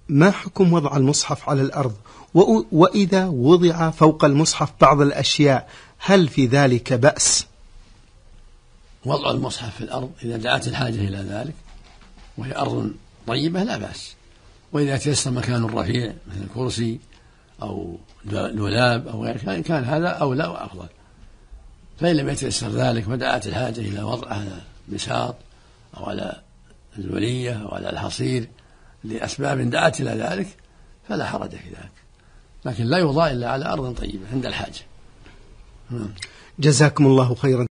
ما حكم وضع المصحف على الأرض؟ وإذا وضع فوق المصحف بعض الأشياء هل في ذلك بأس؟ وضع المصحف في الأرض إذا دعت الحاجة إلى ذلك وهي أرض طيبة لا بأس، وإذا تيسر مكان رفيع مثل الكرسي أو دولاب أو غيره كان هذا أولى وأفضل. فإن لم يتيسر ذلك ودعت الحاجة إلى وضعه على بساط أو على الولية أو على الحصير لأسباب دعت إلى ذلك فلا حرج في ذلك، لكن لا يوضع إلا على أرض طيبة عند الحاجة. جزاكم الله خيرا.